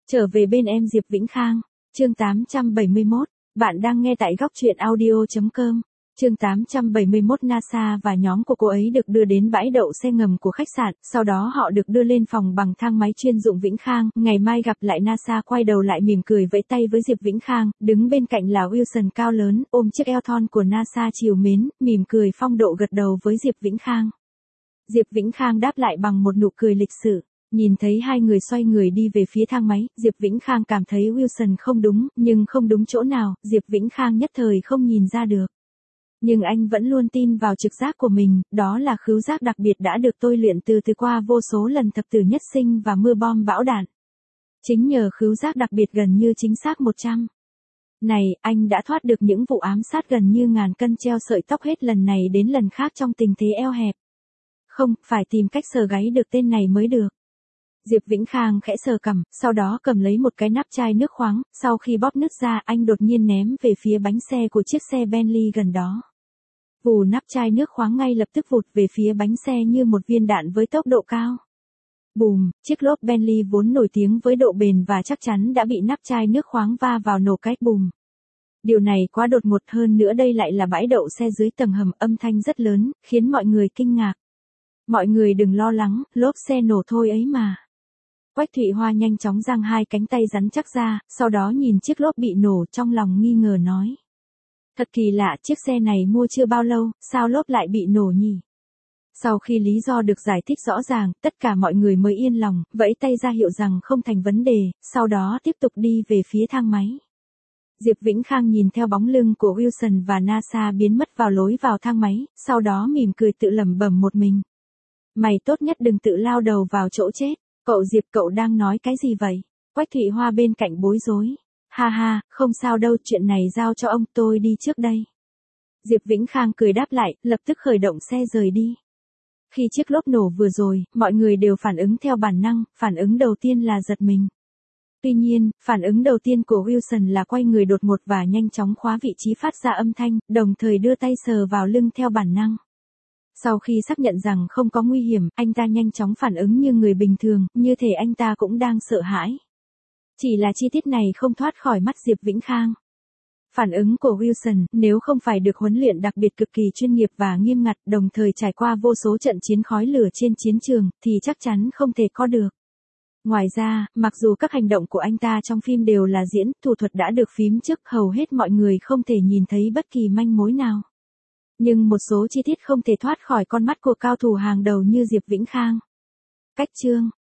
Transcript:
Trở về bên em Diệp Vĩnh Khang, chương 871, bạn đang nghe tại góc truyện audio.com. Chương 871 NASA và nhóm của cô ấy được đưa đến bãi đậu xe ngầm của khách sạn, sau đó họ được đưa lên phòng bằng thang máy chuyên dụng Vĩnh Khang, ngày mai gặp lại. NASA quay đầu lại mỉm cười vẫy tay với Diệp Vĩnh Khang, đứng bên cạnh là Wilson cao lớn, ôm chiếc eo thon của NASA trìu mến, mỉm cười phong độ gật đầu với Diệp Vĩnh Khang. Diệp Vĩnh Khang đáp lại bằng một nụ cười lịch sự. Nhìn thấy hai người xoay người đi về phía thang máy, Diệp Vĩnh Khang cảm thấy Wilson không đúng, nhưng không đúng chỗ nào, Diệp Vĩnh Khang nhất thời không nhìn ra được. Nhưng anh vẫn luôn tin vào trực giác của mình, đó là khứu giác đặc biệt đã được tôi luyện từ qua vô số lần thập tử nhất sinh và mưa bom bão đạn. Chính nhờ khứu giác đặc biệt gần như chính xác 100. Này, anh đã thoát được những vụ ám sát gần như ngàn cân treo sợi tóc hết lần này đến lần khác trong tình thế eo hẹp. Không, phải tìm cách sờ gáy được tên này mới được. Diệp Vĩnh Khang khẽ sờ cằm, sau đó cầm lấy một cái nắp chai nước khoáng, sau khi bóp nứt ra anh đột nhiên ném về phía bánh xe của chiếc xe Bentley gần đó. Vù, nắp chai nước khoáng ngay lập tức vụt về phía bánh xe như một viên đạn với tốc độ cao. Bùm, chiếc lốp Bentley vốn nổi tiếng với độ bền và chắc chắn đã bị nắp chai nước khoáng va vào nổ cái bùm. Điều này quá đột ngột, hơn nữa đây lại là bãi đậu xe dưới tầng hầm, âm thanh rất lớn, khiến mọi người kinh ngạc. Mọi người đừng lo lắng, lốp xe nổ thôi ấy mà. Quách Thụy Hoa nhanh chóng giang hai cánh tay rắn chắc ra, sau đó nhìn chiếc lốp bị nổ, trong lòng nghi ngờ nói. Thật kỳ lạ, chiếc xe này mua chưa bao lâu, sao lốp lại bị nổ nhỉ? Sau khi lý do được giải thích rõ ràng, tất cả mọi người mới yên lòng, vẫy tay ra hiệu rằng không thành vấn đề, sau đó tiếp tục đi về phía thang máy. Diệp Vĩnh Khang nhìn theo bóng lưng của Wilson và NASA biến mất vào lối vào thang máy, sau đó mỉm cười tự lẩm bẩm một mình. Mày tốt nhất đừng tự lao đầu vào chỗ chết. Cậu Diệp, cậu đang nói cái gì vậy? Quách Thụy Hoa bên cạnh bối rối. Ha ha, không sao đâu, chuyện này giao cho ông, tôi đi trước đây. Diệp Vĩnh Khang cười đáp lại, lập tức khởi động xe rời đi. Khi chiếc lốp nổ vừa rồi, mọi người đều phản ứng theo bản năng, phản ứng đầu tiên là giật mình. Tuy nhiên, phản ứng đầu tiên của Wilson là quay người đột ngột và nhanh chóng khóa vị trí phát ra âm thanh, đồng thời đưa tay sờ vào lưng theo bản năng. Sau khi xác nhận rằng không có nguy hiểm, anh ta nhanh chóng phản ứng như người bình thường, như thể anh ta cũng đang sợ hãi. Chỉ là chi tiết này không thoát khỏi mắt Diệp Vĩnh Khang. Phản ứng của Wilson, nếu không phải được huấn luyện đặc biệt cực kỳ chuyên nghiệp và nghiêm ngặt, đồng thời trải qua vô số trận chiến khói lửa trên chiến trường, thì chắc chắn không thể có được. Ngoài ra, mặc dù các hành động của anh ta trong phim đều là diễn, thủ thuật đã được phím trước, hầu hết mọi người không thể nhìn thấy bất kỳ manh mối nào. Nhưng một số chi tiết không thể thoát khỏi con mắt của cao thủ hàng đầu như Diệp Vĩnh Khang. Cách chương